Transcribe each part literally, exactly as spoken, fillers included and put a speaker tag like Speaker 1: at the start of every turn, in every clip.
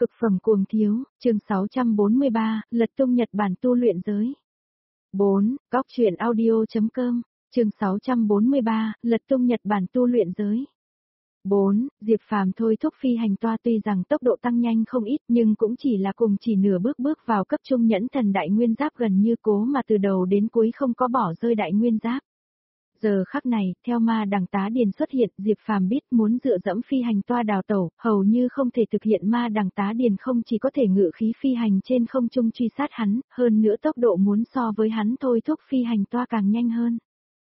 Speaker 1: Cực phẩm cuồng thiếu, chương sáu trăm bốn mươi ba, lật tung Nhật Bản tu luyện giới. bốn. Góc truyện audio chấm com, chương sáu trăm bốn mươi ba, lật tung Nhật Bản tu luyện giới. bốn. Diệp Phàm thôi thúc phi hành toa tuy rằng tốc độ tăng nhanh không ít nhưng cũng chỉ là cùng chỉ nửa bước bước vào cấp trung nhẫn thần đại nguyên giáp gần như cố mà từ đầu đến cuối không có bỏ rơi đại nguyên giáp. Giờ khắc này, theo ma đằng tá điền xuất hiện, Diệp Phàm biết muốn dựa dẫm phi hành toa đào tẩu, hầu như không thể thực hiện. Ma đằng tá điền không chỉ có thể ngự khí phi hành trên không trung truy sát hắn, hơn nữa tốc độ muốn so với hắn thôi thúc phi hành toa càng nhanh hơn.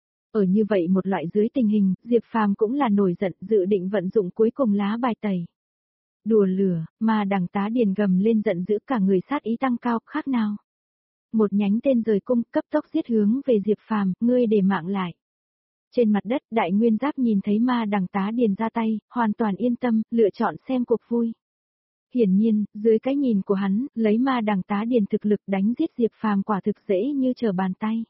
Speaker 1: Ở như vậy một loại dưới tình hình, Diệp Phàm cũng là nổi giận, dự định vận dụng cuối cùng lá bài tẩy. Đùa lửa, ma đằng tá điền gầm lên giận dữ, cả người sát ý tăng cao, khác nào. Một nhánh tên rời cung, cấp tốc giết hướng về Diệp Phàm, ngươi để mạng lại. Trên mặt đất, đại nguyên giáp nhìn thấy ma đằng tá điền ra tay, hoàn toàn yên tâm, lựa chọn xem cuộc vui. Hiển nhiên, dưới cái nhìn của hắn, lấy ma đằng tá điền thực lực đánh giết Diệp Phàm quả thực dễ như trở bàn tay.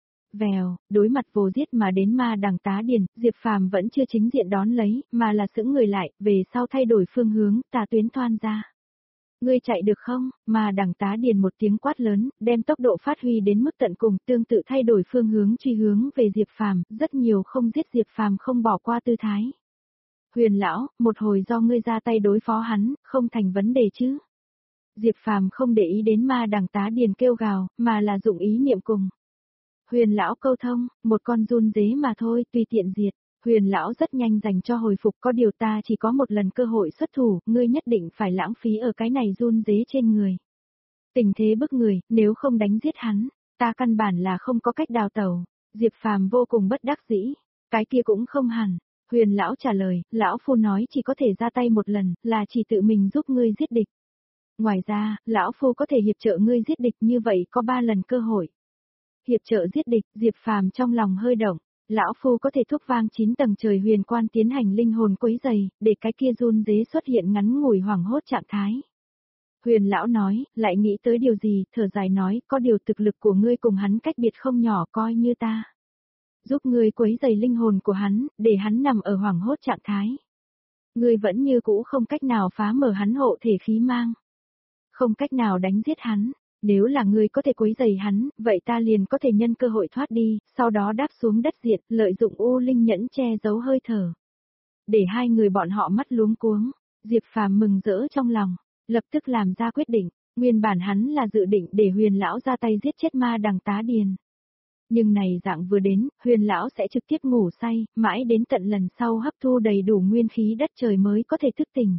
Speaker 1: Vèo, đối mặt vô giết mà đến ma đằng tá điền, Diệp Phàm vẫn chưa chính diện đón lấy, mà là sững người lại, về sau thay đổi phương hướng, tà tuyến thoan ra. Ngươi chạy được không? Mà đằng tá điền một tiếng quát lớn, đem tốc độ phát huy đến mức tận cùng, tương tự thay đổi phương hướng truy hướng về Diệp Phàm, rất nhiều không giết Diệp Phàm không bỏ qua tư thái. Huyền lão, một hồi do ngươi ra tay đối phó hắn, không thành vấn đề chứ? Diệp Phàm không để ý đến ma đằng tá điền kêu gào, mà là dụng ý niệm cùng. Huyền lão câu thông, một con run dế mà thôi, tùy tiện diệt. Huyền lão rất nhanh dành cho hồi phục, có điều ta chỉ có một lần cơ hội xuất thủ, ngươi nhất định phải lãng phí ở cái này run dế trên người. Tình thế bức người, nếu không đánh giết hắn, ta căn bản là không có cách đào tẩu. Diệp Phàm vô cùng bất đắc dĩ, cái kia cũng không hẳn. Huyền lão trả lời, lão phu nói chỉ có thể ra tay một lần, là chỉ tự mình giúp ngươi giết địch. Ngoài ra, lão phu có thể hiệp trợ ngươi giết địch, như vậy có ba lần cơ hội. Hiệp trợ giết địch, Diệp Phàm trong lòng hơi động. Lão phu có thể thúc vang chín tầng trời huyền quan tiến hành linh hồn quấy giày, để cái kia run dế xuất hiện ngắn ngủi hoảng hốt trạng thái. Huyền lão nói, lại nghĩ tới điều gì, thở dài nói, có điều thực lực của ngươi cùng hắn cách biệt không nhỏ, coi như ta giúp ngươi quấy giày linh hồn của hắn, để hắn nằm ở hoảng hốt trạng thái. Ngươi vẫn như cũ không cách nào phá mở hắn hộ thể khí mang. Không cách nào đánh giết hắn. Nếu là ngươi có thể quấy rầy hắn, vậy ta liền có thể nhân cơ hội thoát đi, sau đó đáp xuống đất diện, lợi dụng U Linh nhẫn che giấu hơi thở. Để hai người bọn họ mắt luống cuống, Diệp Phàm mừng rỡ trong lòng, lập tức làm ra quyết định, nguyên bản hắn là dự định để Huyền lão ra tay giết chết ma đằng tá điền. Nhưng này dạng vừa đến, Huyền lão sẽ trực tiếp ngủ say, mãi đến tận lần sau hấp thu đầy đủ nguyên khí đất trời mới có thể thức tỉnh.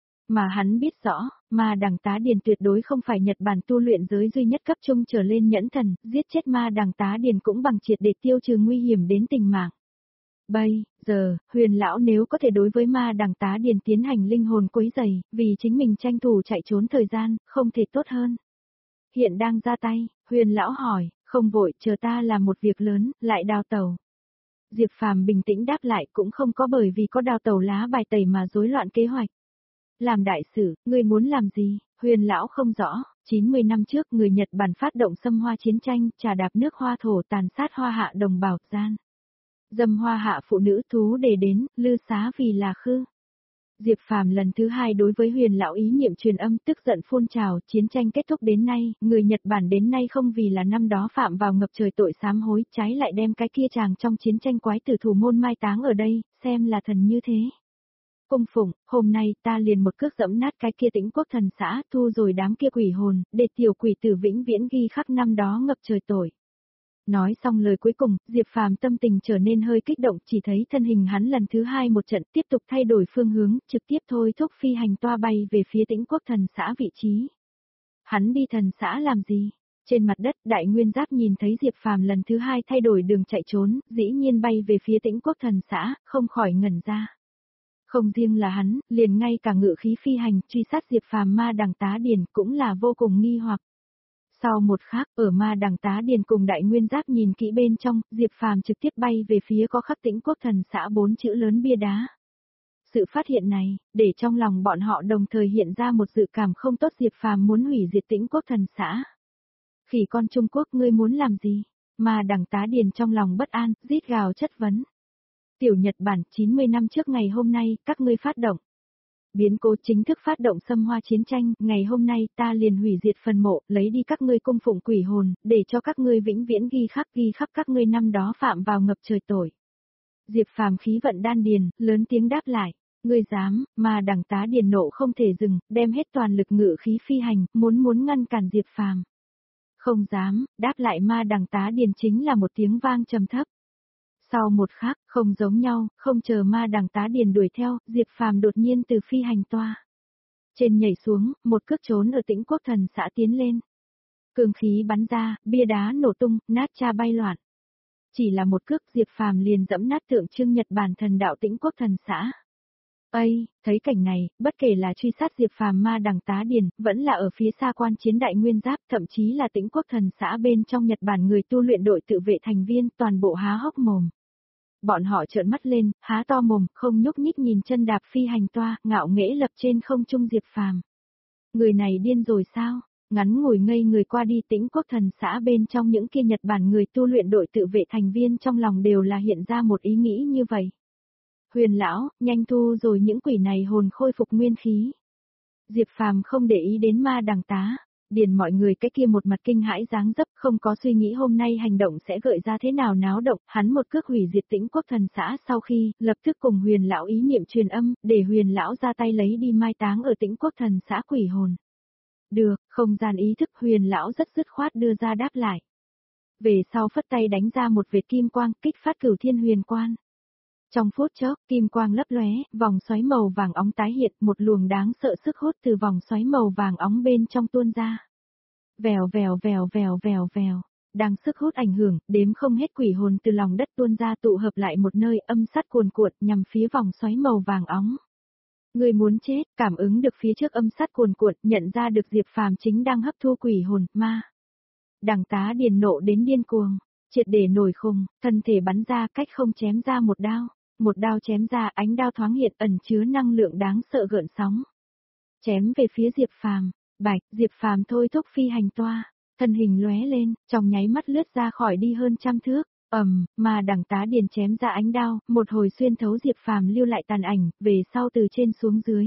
Speaker 1: Mà hắn biết rõ, ma đằng tá điền tuyệt đối không phải Nhật Bản tu luyện giới duy nhất cấp trung trở lên nhẫn thần, giết chết ma đằng tá điền cũng bằng triệt để tiêu trừ nguy hiểm đến tình mạng. Bây giờ, Huyền lão nếu có thể đối với ma đằng tá điền tiến hành linh hồn quấy giày, vì chính mình tranh thủ chạy trốn thời gian, không thể tốt hơn. Hiện đang ra tay, Huyền lão hỏi, không vội, chờ ta làm một việc lớn, lại đào tẩu. Diệp Phàm bình tĩnh đáp lại, cũng không có bởi vì có đào tẩu lá bài tẩy mà rối loạn kế hoạch. Làm đại sử, ngươi muốn làm gì? Huyền lão không rõ, chín mươi năm trước người Nhật Bản phát động xâm hoa chiến tranh, trà đạp nước hoa thổ tàn sát hoa hạ đồng bào gian. Dâm hoa hạ phụ nữ thú để đến, lư xá vì là khư. Diệp Phàm lần thứ hai đối với Huyền lão ý niệm truyền âm, tức giận phun trào, chiến tranh kết thúc đến nay, người Nhật Bản đến nay không vì là năm đó phạm vào ngập trời tội sám hối, trái lại đem cái kia chàng trong chiến tranh quái tử thủ môn mai táng ở đây, xem là thần như thế. Cung phụng, hôm nay ta liền một cước dẫm nát cái kia Tĩnh Quốc thần xã, thu rồi đám kia quỷ hồn, để tiểu quỷ tử vĩnh viễn ghi khắc năm đó ngập trời tội. Nói xong lời cuối cùng, Diệp Phàm tâm tình trở nên hơi kích động, chỉ thấy thân hình hắn lần thứ hai một trận tiếp tục thay đổi phương hướng, trực tiếp thôi thúc phi hành toa bay về phía Tĩnh Quốc thần xã vị trí. Hắn đi thần xã làm gì? Trên mặt đất, đại nguyên giáp nhìn thấy Diệp Phàm lần thứ hai thay đổi đường chạy trốn, dĩ nhiên bay về phía Tĩnh Quốc thần xã, không khỏi ngẩn ra. Không riêng là hắn, liền ngay cả ngự khí phi hành, truy sát Diệp Phàm ma đằng tá điền cũng là vô cùng nghi hoặc. Sau một khắc, ở ma đằng tá điền cùng đại nguyên giáp nhìn kỹ bên trong, Diệp Phàm trực tiếp bay về phía có khắc Tĩnh Quốc thần xã bốn chữ lớn bia đá. Sự phát hiện này, để trong lòng bọn họ đồng thời hiện ra một dự cảm không tốt, Diệp Phàm muốn hủy diệt Tĩnh Quốc thần xã. Khỉ con Trung Quốc, ngươi muốn làm gì? Ma đằng tá điền trong lòng bất an, rít gào chất vấn. Tiểu Nhật Bản, chín mươi năm trước ngày hôm nay, các ngươi phát động. biến cố chính thức phát động xâm hoa chiến tranh, ngày hôm nay ta liền hủy diệt phần mộ, lấy đi các ngươi cung phụng quỷ hồn, để cho các ngươi vĩnh viễn ghi khắc ghi khắc các ngươi năm đó phạm vào ngập trời tội. Diệp Phàm khí vận đan điền, lớn tiếng đáp lại, ngươi dám, mà đằng tá điền nộ không thể dừng, đem hết toàn lực ngự khí phi hành, muốn muốn ngăn cản Diệp Phàm. Không dám, đáp lại ma đằng tá điền chính là một tiếng vang trầm thấp. Sau một khắc, không giống nhau, không chờ ma đằng tá điền đuổi theo, Diệp Phàm đột nhiên từ phi hành toa trên nhảy xuống, một cước trốn ở Tĩnh Quốc Thần xã tiến lên. Cường khí bắn ra, bia đá nổ tung, nát cha bay loạn. Chỉ là một cước, Diệp Phàm liền dẫm nát tượng trưng Nhật Bản thần đạo Tĩnh Quốc Thần xã. Ây, thấy cảnh này, bất kể là truy sát Diệp Phàm ma đằng tá điền, vẫn là ở phía xa quan chiến đại nguyên giáp, thậm chí là Tĩnh Quốc Thần xã bên trong Nhật Bản người tu luyện đội tự vệ thành viên, toàn bộ há hốc mồm. Bọn họ trợn mắt lên, há to mồm, không nhúc nhích nhìn chân đạp phi hành toa, ngạo nghễ lập trên không trung Diệp Phàm. Người này điên rồi sao? Ngắn ngủi ngây người qua đi Tĩnh Quốc Thần xã bên trong những kia Nhật Bản người tu luyện đội tự vệ thành viên trong lòng đều là hiện ra một ý nghĩ như vậy. Huyền lão, nhanh thu rồi những quỷ này hồn khôi phục nguyên khí. Diệp Phàm không để ý đến ma đằng tá điền mọi người cái kia một mặt kinh hãi dáng dấp, không có suy nghĩ hôm nay hành động sẽ gợi ra thế nào náo động, hắn một cước hủy diệt Tĩnh Quốc Thần xã sau khi, lập tức cùng Huyền lão ý niệm truyền âm, để Huyền lão ra tay lấy đi mai táng ở Tĩnh Quốc Thần xã quỷ hồn. Được, không gian ý thức Huyền lão rất dứt khoát đưa ra đáp lại. Về sau phất tay đánh ra một vệt kim quang, kích phát Cửu Thiên Huyền Quan. Trong phút chốc, kim quang lấp lóe, vòng xoáy màu vàng óng tái hiện, một luồng đáng sợ sức hút từ vòng xoáy màu vàng óng bên trong tuôn ra. Vèo vèo vèo vèo vèo vèo, đang sức hút ảnh hưởng, đếm không hết quỷ hồn từ lòng đất tuôn ra tụ hợp lại một nơi, âm sát cuồn cuộn nhằm phía vòng xoáy màu vàng óng. Người muốn chết, cảm ứng được phía trước âm sát cuồn cuộn, nhận ra được Diệp Phàm chính đang hấp thu quỷ hồn, ma. Đằng tá điền nộ đến điên cuồng, triệt để nổi khùng, thân thể bắn ra cách không chém ra một đao. Một đao chém ra, ánh đao thoáng hiện ẩn chứa năng lượng đáng sợ gợn sóng. Chém về phía Diệp Phàm, bạch, Diệp Phàm thôi thúc phi hành toa, thân hình lóe lên, trong nháy mắt lướt ra khỏi đi hơn trăm thước. Ầm, mà đằng tá điền chém ra ánh đao, một hồi xuyên thấu Diệp Phàm lưu lại tàn ảnh, về sau từ trên xuống dưới.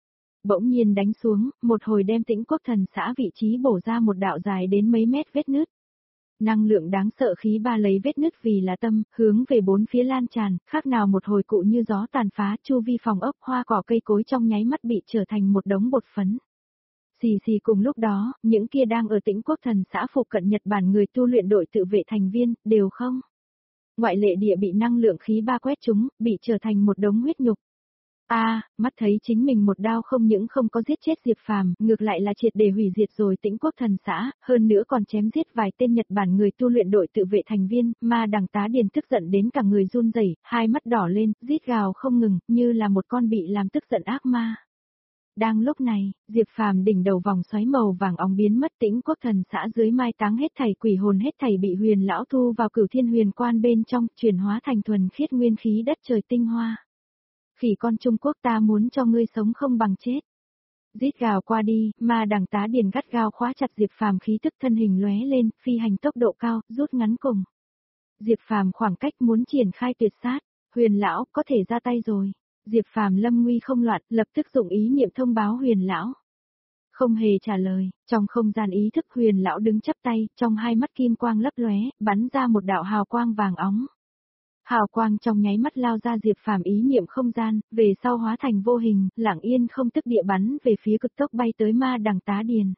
Speaker 1: Bỗng nhiên đánh xuống, một hồi đem Tĩnh Quốc Thần xã vị trí bổ ra một đạo dài đến mấy mét vết nứt. Năng lượng đáng sợ khí ba lấy vết nứt vì là tâm, hướng về bốn phía lan tràn, khác nào một hồi cụ như gió tàn phá, chu vi phòng ốc hoa cỏ cây cối trong nháy mắt bị trở thành một đống bột phấn. Xì xì cùng lúc đó, những kia đang ở Tĩnh Quốc Thần xã phụ cận Nhật Bản người tu luyện đội tự vệ thành viên, đều không. Ngoại lệ địa bị năng lượng khí ba quét chúng, bị trở thành một đống huyết nhục. A, à, mắt thấy chính mình một đao không những không có giết chết Diệp Phàm, ngược lại là triệt để hủy diệt rồi Tĩnh Quốc Thần xã, hơn nữa còn chém giết vài tên Nhật Bản người tu luyện đội tự vệ thành viên, ma đằng tá điền tức giận đến cả người run rẩy, hai mắt đỏ lên, rít gào không ngừng, như là một con bị làm tức giận ác ma. Đang lúc này, Diệp Phàm đỉnh đầu vòng xoáy màu vàng óng biến mất, Tĩnh Quốc Thần xã dưới mai táng hết thảy quỷ hồn hết thảy bị Huyền lão thu vào Cửu Thiên Huyền Quan bên trong, chuyển hóa thành thuần khiết nguyên khí đất trời tinh hoa. Khỉ con Trung Quốc ta muốn cho ngươi sống không bằng chết. Rít gào qua đi, mà đằng tá điền gắt gao khóa chặt Diệp Phàm khí tức thân hình lóe lên, phi hành tốc độ cao, rút ngắn cùng. Diệp Phàm khoảng cách muốn triển khai tuyệt sát, Huyền lão có thể ra tay rồi. Diệp Phàm lâm nguy không loạn, lập tức dụng ý niệm thông báo Huyền lão. Không hề trả lời, trong không gian ý thức Huyền lão đứng chắp tay, trong hai mắt kim quang lấp lóe, bắn ra một đạo hào quang vàng óng. Hào quang trong nháy mắt lao ra Diệp Phàm ý niệm không gian, về sau hóa thành vô hình, lặng yên không tức địa bắn về phía cực tốc bay tới ma đằng tá điền.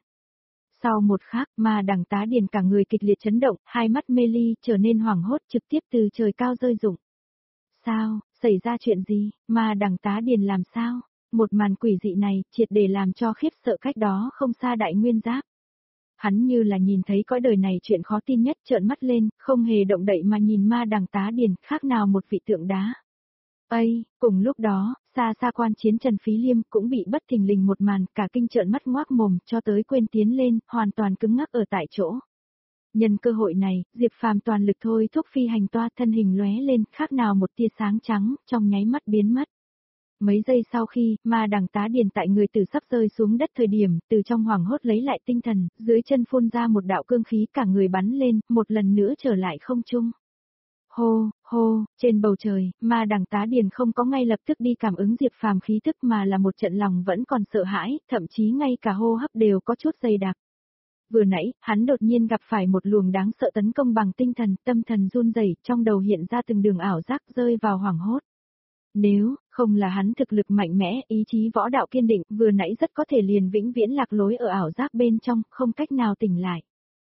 Speaker 1: Sau một khắc, ma đằng tá điền cả người kịch liệt chấn động, hai mắt mê ly, trở nên hoảng hốt trực tiếp từ trời cao rơi rụng. Sao, xảy ra chuyện gì, ma đằng tá điền làm sao? Một màn quỷ dị này, triệt để làm cho khiếp sợ cách đó không xa đại nguyên giáp. Hắn như là nhìn thấy cõi đời này chuyện khó tin nhất, trợn mắt lên, không hề động đậy mà nhìn ma đằng tá điền, khác nào một vị tượng đá. Ây, cùng lúc đó, xa xa quan chiến Trần Phí Liêm cũng bị bất thình lình một màn, cả kinh trợn mắt ngoác mồm, cho tới quên tiến lên, hoàn toàn cứng ngắc ở tại chỗ. Nhân cơ hội này, Diệp Phàm toàn lực thôi thúc phi hành toa, thân hình lóe lên, khác nào một tia sáng trắng, trong nháy mắt biến mất. Mấy giây sau khi, ma đằng tá điền tại người tử sắp rơi xuống đất thời điểm, từ trong hoảng hốt lấy lại tinh thần, dưới chân phun ra một đạo cương khí, cả người bắn lên, một lần nữa trở lại không trung. Hô, hô, trên bầu trời, ma đằng tá điền không có ngay lập tức đi cảm ứng Diệp Phàm khí tức mà là một trận lòng vẫn còn sợ hãi, thậm chí ngay cả hô hấp đều có chút dày đặc. Vừa nãy, hắn đột nhiên gặp phải một luồng đáng sợ tấn công bằng tinh thần, tâm thần run rẩy, trong đầu hiện ra từng đường ảo giác rơi vào hoảng hốt. Nếu không là hắn thực lực mạnh mẽ, ý chí võ đạo kiên định, vừa nãy rất có thể liền vĩnh viễn lạc lối ở ảo giác bên trong, không cách nào tỉnh lại.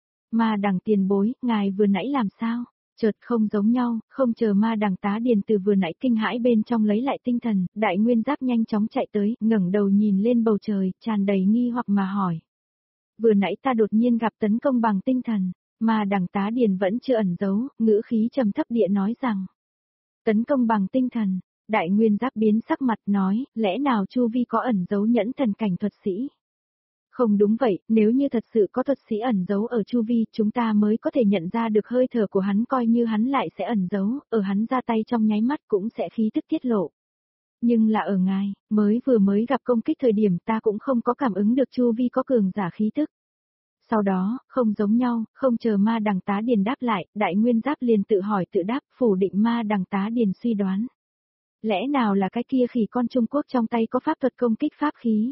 Speaker 1: Ma đằng tiền bối, ngài vừa nãy làm sao? Chợt không giống nhau, không chờ ma đằng tá điền từ vừa nãy kinh hãi bên trong lấy lại tinh thần, đại nguyên giáp nhanh chóng chạy tới, ngẩng đầu nhìn lên bầu trời, tràn đầy nghi hoặc mà hỏi. Vừa nãy ta đột nhiên gặp tấn công bằng tinh thần, ma đằng tá điền vẫn chưa ẩn giấu, ngữ khí trầm thấp địa nói rằng. Tấn công bằng tinh thần, đại nguyên giáp biến sắc mặt nói, lẽ nào Chu Vi có ẩn giấu nhẫn thần cảnh thuật sĩ? Không đúng vậy, nếu như thật sự có thuật sĩ ẩn giấu ở chu vi, chúng ta mới có thể nhận ra được hơi thở của hắn, coi như hắn lại sẽ ẩn giấu, ở hắn ra tay trong nháy mắt cũng sẽ khí tức tiết lộ. Nhưng là ở ngài, mới vừa mới gặp công kích thời điểm ta cũng không có cảm ứng được chu vi có cường giả khí tức. Sau đó, không giống nhau, không chờ ma đằng tá điền đáp lại, đại nguyên giáp liền tự hỏi tự đáp, phủ định ma đằng tá điền suy đoán. Lẽ nào là cái kia khỉ con Trung Quốc trong tay có pháp thuật công kích pháp khí?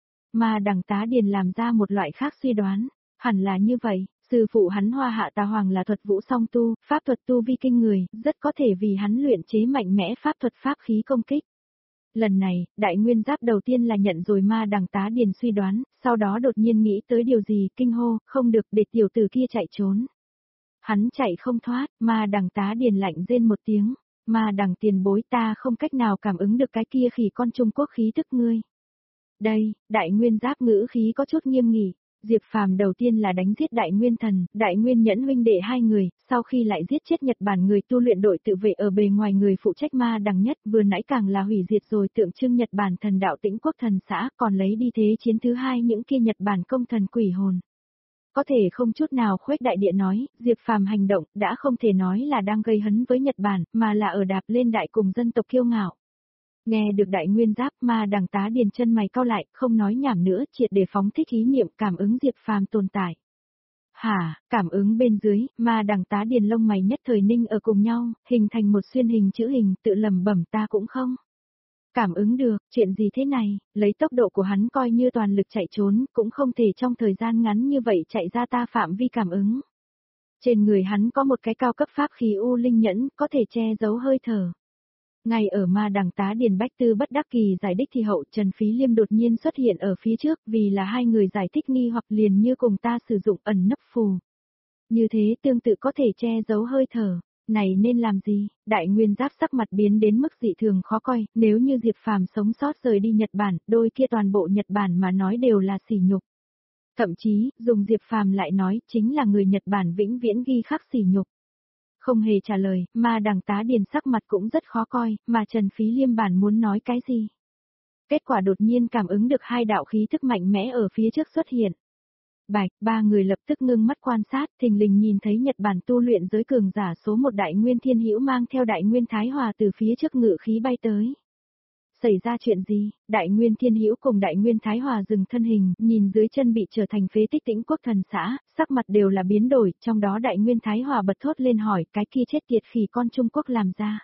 Speaker 1: Mà đằng tá điền làm ra một loại khác suy đoán, hẳn là như vậy, sư phụ hắn Hoa Hạ Tà Hoàng là thuật vũ song tu, pháp thuật tu vi kinh người, rất có thể vì hắn luyện chế mạnh mẽ pháp thuật pháp khí công kích. Lần này, đại nguyên giáp đầu tiên là nhận rồi ma đằng tá điền suy đoán, sau đó đột nhiên nghĩ tới điều gì, kinh hô, không được để tiểu tử kia chạy trốn. Hắn chạy không thoát, ma đằng tá điền lạnh rên một tiếng, ma đằng tiền bối ta không cách nào cảm ứng được cái kia khỉ con Trung Quốc khí tức ngươi. Đây, đại nguyên giáp ngữ khí có chút nghiêm nghị, Diệp Phàm đầu tiên là đánh giết đại nguyên thần, đại nguyên nhẫn huynh đệ hai người, sau khi lại giết chết Nhật Bản người tu luyện đội tự vệ ở bề ngoài người phụ trách ma đằng nhất, vừa nãy càng là hủy diệt rồi tượng trưng Nhật Bản thần đạo Tĩnh Quốc thần xã, còn lấy đi thế chiến thứ hai những kia Nhật Bản công thần quỷ hồn. Có thể không chút nào khuếch đại địa nói, Diệp Phàm hành động đã không thể nói là đang gây hấn với Nhật Bản, mà là ở đạp lên đại cùng dân tộc kiêu ngạo. Nghe được đại nguyên giáp, ma đằng tá điền chân mày cau lại, không nói nhảm nữa, triệt để phóng thích ý niệm cảm ứng Diệp Phàm tồn tại. Hả, cảm ứng bên dưới, ma đằng tá điền lông mày nhất thời ninh ở cùng nhau, hình thành một xuyên hình chữ hình, tự lầm bẩm ta cũng không. Cảm ứng được, chuyện gì thế này, lấy tốc độ của hắn coi như toàn lực chạy trốn, cũng không thể trong thời gian ngắn như vậy chạy ra ta phạm vi cảm ứng. Trên người hắn có một cái cao cấp pháp khí u linh nhẫn, có thể che giấu hơi thở. Ngay ở ma đằng tá điền bách tư bất đắc kỳ giải đích thì hậu Trần Phí Liêm đột nhiên xuất hiện ở phía trước vì là hai người giải thích nghi hoặc liền như cùng ta sử dụng ẩn nấp phù. Như thế tương tự có thể che giấu hơi thở, này nên làm gì, đại nguyên giáp sắc mặt biến đến mức dị thường khó coi, nếu như Diệp Phàm sống sót rời đi Nhật Bản, đôi kia toàn bộ Nhật Bản mà nói đều là sỉ nhục. Thậm chí, dùng Diệp Phàm lại nói chính là người Nhật Bản vĩnh viễn ghi khắc sỉ nhục. Không hề trả lời, mà đằng tá điền sắc mặt cũng rất khó coi, mà Trần Phí Liêm bản muốn nói cái gì. Kết quả đột nhiên cảm ứng được hai đạo khí thức mạnh mẽ ở phía trước xuất hiện. Bạch, ba người lập tức ngưng mắt quan sát, thình lình nhìn thấy Nhật Bản tu luyện giới cường giả số một đại nguyên thiên hữu mang theo đại nguyên thái hòa từ phía trước ngự khí bay tới. Xảy ra chuyện gì, đại nguyên thiên hữu cùng đại nguyên thái hòa dừng thân hình, nhìn dưới chân bị trở thành phế tích Tĩnh Quốc thần xã, sắc mặt đều là biến đổi, trong đó đại nguyên thái hòa bật thốt lên hỏi, cái kia chết tiệt khỉ con Trung Quốc làm ra.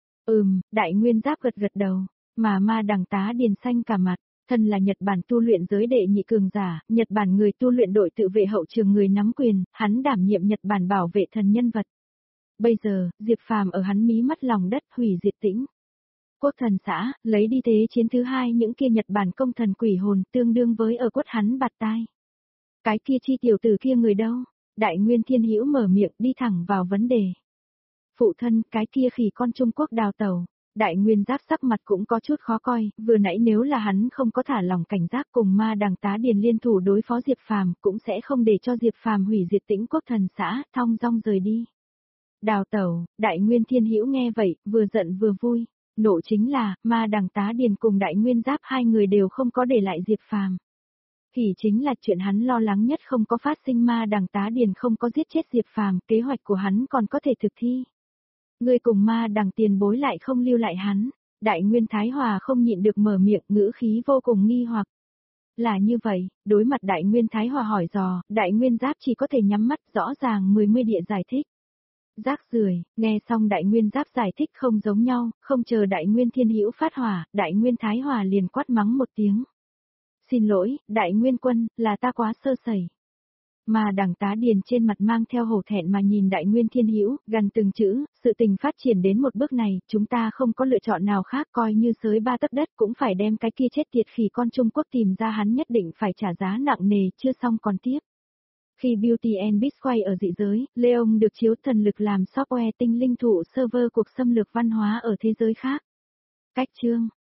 Speaker 1: Ừm, đại nguyên giáp gật gật đầu, mà ma đằng tá điền xanh cả mặt, thân là Nhật Bản tu luyện giới đệ nhị cường giả, Nhật Bản người tu luyện đội tự vệ hậu trường người nắm quyền, hắn đảm nhiệm Nhật Bản bảo vệ thần nhân vật. Bây giờ, Diệp Phàm ở hắn mí mắt lòng đất hủy diệt Tĩnh Quốc thần xã, lấy đi thế chiến thứ hai những kia Nhật Bản công thần quỷ hồn tương đương với ở quất hắn bạt tai. Cái kia chi tiểu tử kia người đâu? Đại nguyên thiên hữu mở miệng đi thẳng vào vấn đề. Phụ thân, cái kia khỉ con Trung Quốc đào tẩu. Đại nguyên giáp sắc mặt cũng có chút khó coi, vừa nãy nếu là hắn không có thả lòng cảnh giác cùng ma đằng tá điền liên thủ đối phó Diệp Phàm, cũng sẽ không để cho Diệp Phàm hủy diệt Tĩnh Quốc thần xã, thong dong rời đi. Đào tẩu, đại nguyên thiên hữu nghe vậy, vừa giận vừa vui. Nộ chính là, ma đằng tá điền cùng đại nguyên giáp hai người đều không có để lại Diệp Phàm. Thì chính là chuyện hắn lo lắng nhất không có phát sinh, ma đằng tá điền không có giết chết Diệp Phàm, kế hoạch của hắn còn có thể thực thi. Người cùng ma đằng tiền bối lại không lưu lại hắn, đại nguyên thái hòa không nhịn được mở miệng, ngữ khí vô cùng nghi hoặc. Là như vậy, đối mặt đại nguyên thái hòa hỏi dò, đại nguyên giáp chỉ có thể nhắm mắt rõ ràng mười mươi địa giải thích. Rác rưởi, nghe xong Đại Nguyên Giáp giải thích không giống nhau, không chờ Đại Nguyên Thiên Hữu phát hỏa, Đại Nguyên Thái Hòa liền quát mắng một tiếng. Xin lỗi, Đại Nguyên Quân, là ta quá sơ sẩy. Mà đằng tá điền trên mặt mang theo hổ thẹn mà nhìn Đại Nguyên Thiên Hữu, gần từng chữ, sự tình phát triển đến một bước này, chúng ta không có lựa chọn nào khác, coi như sới ba tấc đất cũng phải đem cái kia chết tiệt khỉ con Trung Quốc tìm ra, hắn nhất định phải trả giá nặng nề, chưa xong còn tiếp. Khi Beauty and Beast quay ở dị giới, Leon được chiếu thần lực làm software tinh linh thụ server cuộc xâm lược văn hóa ở thế giới khác. Cách chương